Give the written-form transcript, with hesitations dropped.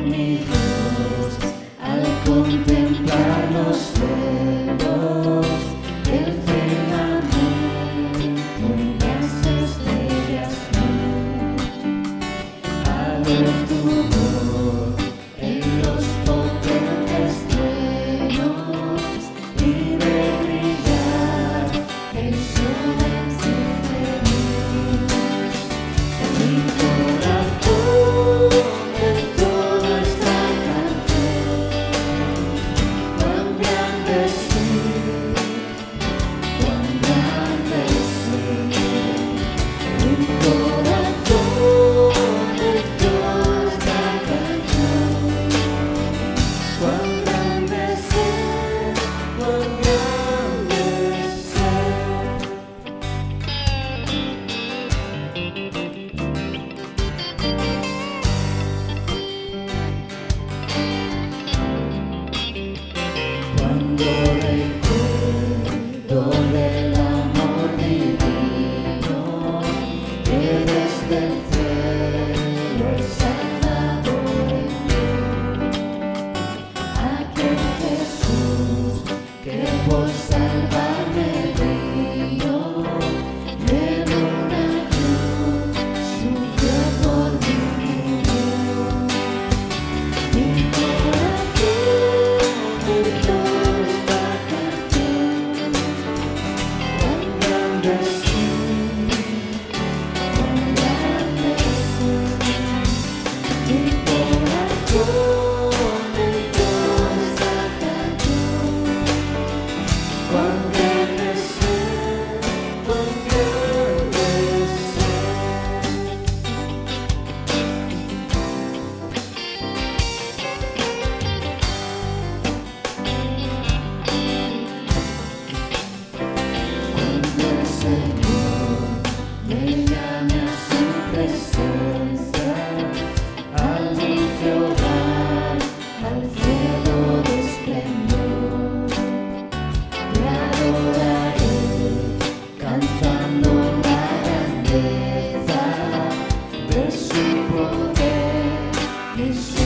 mi Dios, al contemplar los cielos, el firmamento y las estrellas, al ver tu voz en los potentes truenos y ver brillar el sol encima de mi corazón, en todo está canción. Cuán grande es tú, cuán grande es Él. Mi corazón, en todo está canción. Cuán grande es Él, cuán grande es Él. Cuando recuerdo del amor divino que desde el cielo el Salvador envió, aquel Jesús que por salvarme vino, de una cruz sufrió por mí, murió. Mi corazón en todo está canción. Cuán grande es tú, cuán grande es Él. Mi corazón en todo está canción. Cuán grande es Él, cuán grande es Él. Cuando el Señor me llame a su presencia, al dulce hogar, al cielo de esplendor, te adoraré, cantando la grandeza de su poder y su